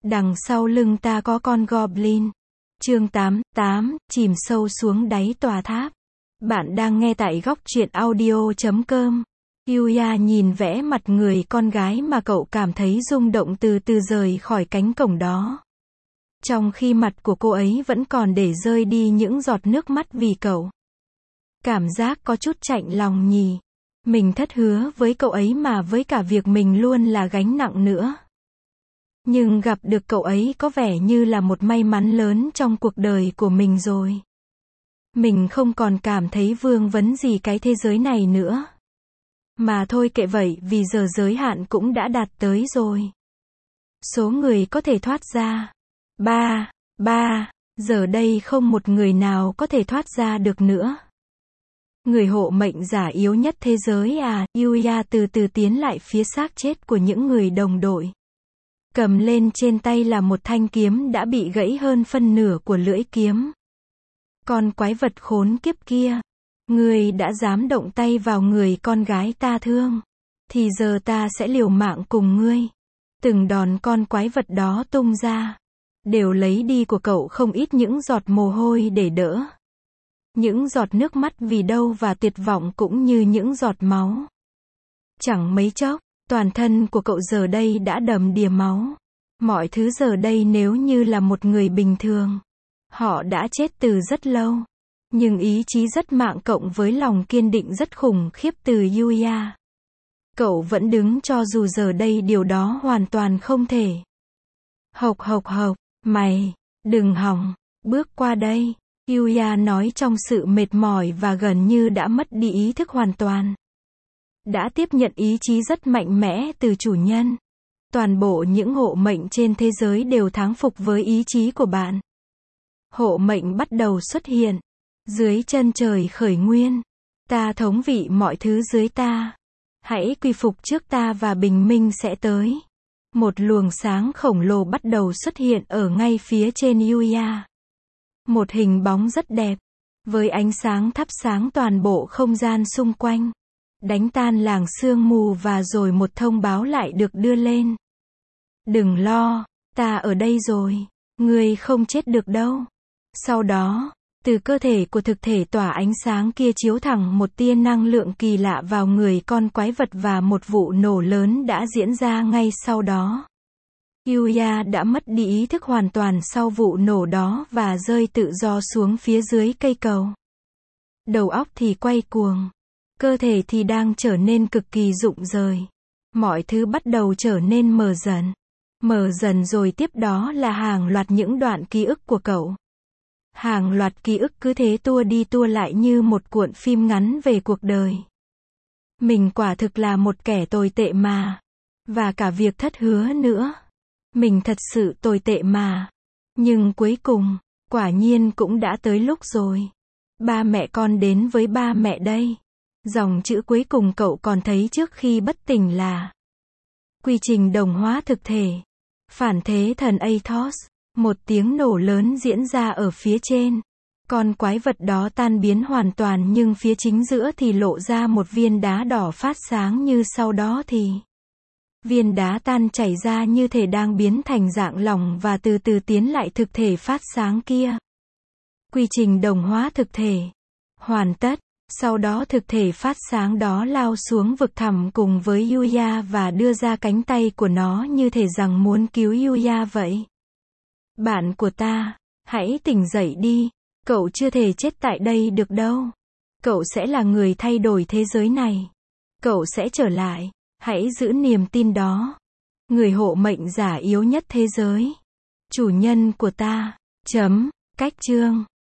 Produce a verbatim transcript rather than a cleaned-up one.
Đằng sau lưng ta có con goblin. Chương tám, tám, chìm sâu xuống đáy tòa tháp. Bạn đang nghe tại góc truyện audio chấm com. Yuya nhìn vẽ mặt người con gái mà cậu cảm thấy rung động từ từ rời khỏi cánh cổng đó. Trong khi mặt của cô ấy vẫn còn để rơi đi những giọt nước mắt vì cậu. Cảm giác có chút chạnh lòng nhỉ. Mình thất hứa với cậu ấy mà với cả việc mình luôn là gánh nặng nữa. Nhưng gặp được cậu ấy có vẻ như là một may mắn lớn trong cuộc đời của mình rồi. Mình không còn cảm thấy vương vấn gì cái thế giới này nữa. Mà thôi kệ vậy, vì giờ giới hạn cũng đã đạt tới rồi. Số người có thể thoát ra. Ba, ba, giờ đây không một người nào có thể thoát ra được nữa. Người hộ mệnh giả yếu nhất thế giới à, Yuya từ từ tiến lại phía xác chết của những người đồng đội. Cầm lên trên tay là một thanh kiếm đã bị gãy hơn phân nửa của lưỡi kiếm. Con quái vật khốn kiếp kia, ngươi đã dám động tay vào người con gái ta thương, thì giờ ta sẽ liều mạng cùng ngươi. Từng đòn con quái vật đó tung ra, đều lấy đi của cậu không ít những giọt mồ hôi để đỡ. Những giọt nước mắt vì đau và tuyệt vọng cũng như những giọt máu. Chẳng mấy chốc, toàn thân của cậu giờ đây đã đầm đìa máu. Mọi thứ giờ đây nếu như là một người bình thường, họ đã chết từ rất lâu. Nhưng ý chí rất mạng cộng với lòng kiên định rất khủng khiếp từ Yuya. Cậu vẫn đứng cho dù giờ đây điều đó hoàn toàn không thể. Hộc hộc hộc, mày, đừng hòng, bước qua đây. Yuya nói trong sự mệt mỏi và gần như đã mất đi ý thức hoàn toàn. Đã tiếp nhận ý chí rất mạnh mẽ từ chủ nhân. Toàn bộ những hộ mệnh trên thế giới đều thán phục với ý chí của bạn. Hộ mệnh bắt đầu xuất hiện. Dưới chân trời khởi nguyên. Ta thống trị mọi thứ dưới ta. Hãy quy phục trước ta và bình minh sẽ tới. Một luồng sáng khổng lồ bắt đầu xuất hiện ở ngay phía trên Yuya. Một hình bóng rất đẹp. Với ánh sáng thắp sáng toàn bộ không gian xung quanh. Đánh tan làng sương mù và rồi một thông báo lại được đưa lên. Đừng lo, ta ở đây rồi. Ngươi không chết được đâu. Sau đó, từ cơ thể của thực thể tỏa ánh sáng kia chiếu thẳng một tia năng lượng kỳ lạ vào người con quái vật và một vụ nổ lớn đã diễn ra ngay sau đó. Yuya đã mất đi ý thức hoàn toàn sau vụ nổ đó và rơi tự do xuống phía dưới cây cầu. Đầu óc thì quay cuồng. Cơ thể thì đang trở nên cực kỳ rụng rời. Mọi thứ bắt đầu trở nên mờ dần. Mờ dần rồi tiếp đó là hàng loạt những đoạn ký ức của cậu. Hàng loạt ký ức cứ thế tua đi tua lại như một cuộn phim ngắn về cuộc đời. Mình quả thực là một kẻ tồi tệ mà. Và cả việc thất hứa nữa. Mình thật sự tồi tệ mà. Nhưng cuối cùng, quả nhiên cũng đã tới lúc rồi. Ba mẹ con đến với ba mẹ đây. Dòng chữ cuối cùng cậu còn thấy trước khi bất tỉnh là quy trình đồng hóa thực thể. Phản thế thần Athos. Một tiếng nổ lớn diễn ra ở phía trên. Con quái vật đó tan biến hoàn toàn nhưng phía chính giữa thì lộ ra một viên đá đỏ phát sáng như sau đó thì viên đá tan chảy ra như thể đang biến thành dạng lỏng và từ từ tiến lại thực thể phát sáng kia. Quy trình đồng hóa thực thể hoàn tất. Sau đó thực thể phát sáng đó lao xuống vực thẳm cùng với Yuya và đưa ra cánh tay của nó như thể rằng muốn cứu Yuya vậy. Bạn của ta, hãy tỉnh dậy đi. Cậu chưa thể chết tại đây được đâu. Cậu sẽ là người thay đổi thế giới này. Cậu sẽ trở lại. Hãy giữ niềm tin đó. Người hộ mệnh giả yếu nhất thế giới. Chủ nhân của ta. Chấm. Cách chương.